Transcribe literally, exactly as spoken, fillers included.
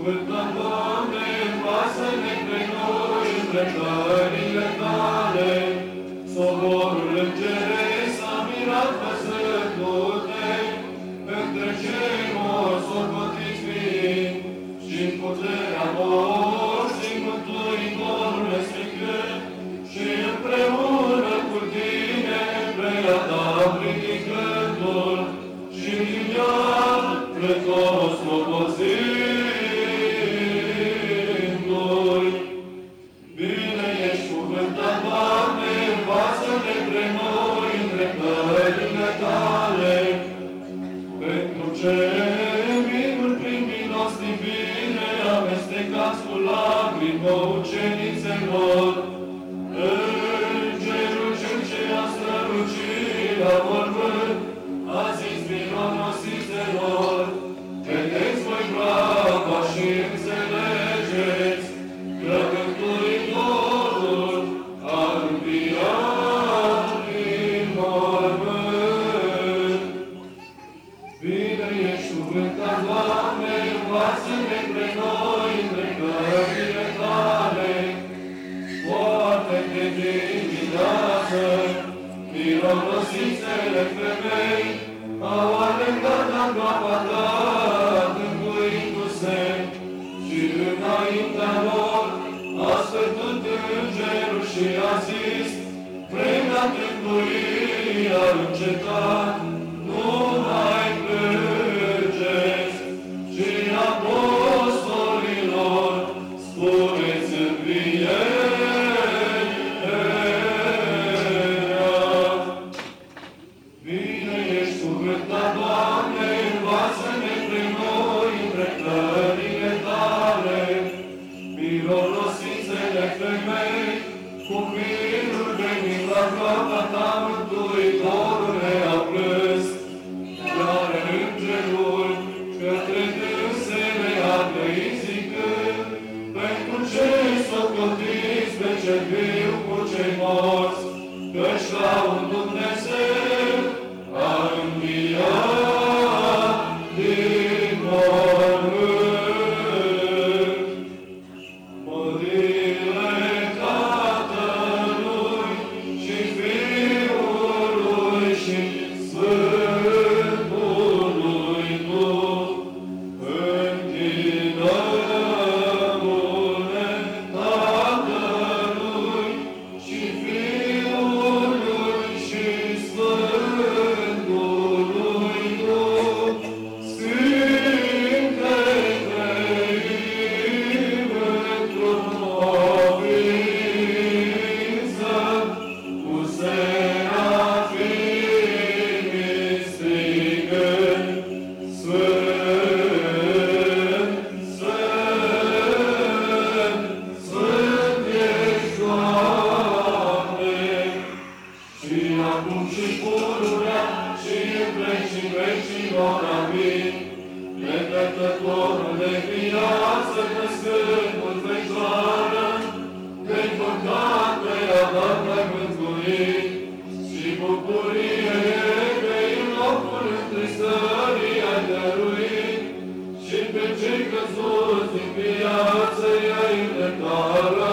cuvântăm, Doamne, învață-ne pe noi îndreptările Tale. Soborul îngeresc s-a mirat văzându-te, între cei morți socotiți fiind, și-n puterea morții Mântuitorule strigând, și împreună cu Tine prea Ta ridicându-l, și din iar plătos ropozindu-i. Bine ești cuvântat, Doamne, învață-ne pre noi îndreptările Tale. Pentru ce minuni prin milos divine amestecați cu lacrimi o ucenițelor, Îngerul cel ce a strălucit la mormânt a zis mironosițelor, vedeți voi brava și înțelegeți că Mântuitorul a înviat din mormânt. Bine ești cuvântat, Doamne, învață-ne pre noi îndreptările Tale. Foarte de dimineață, mironosițele femei au alergat la groapa Ta, dânduindu-se, și înaintea lor a stătut îngerul și a zis, vremea tâlcuirii a încetat, nu mai plângeți, și apostolilor spuneți învierea. Bine ești cuvântat, Doamne, învață-ne pre noi îndreptările Tale. Mironosițele femei, cu mirul venind la groapa Ta, Mântuitorule, au plâns, iar îngerul către dânsele a grăit zicând, pentru cei socotiți pe cel viu cu cei morți, căci la un Dumnezeu a înviat din mormânt. Mărire Tatălui și Fiului și Sfântului Duh, închinăm-ne Tatălui și Fiului și Sfântului Duh, Sfinte Trăim într-o ființă, cu serafimii strigând, Sfânt, Sfânt, Sfânt ești, Doamne, și acum și pururea și în vecii vecilor, amin. Necătătorul de viață, născându-l Fecioară, de-ai păcat pe-a dat l-ai mântuit, și bucurie că-i în locul întristării ai dăruit, și pe cei căzuți din viață i-ai îndreptat la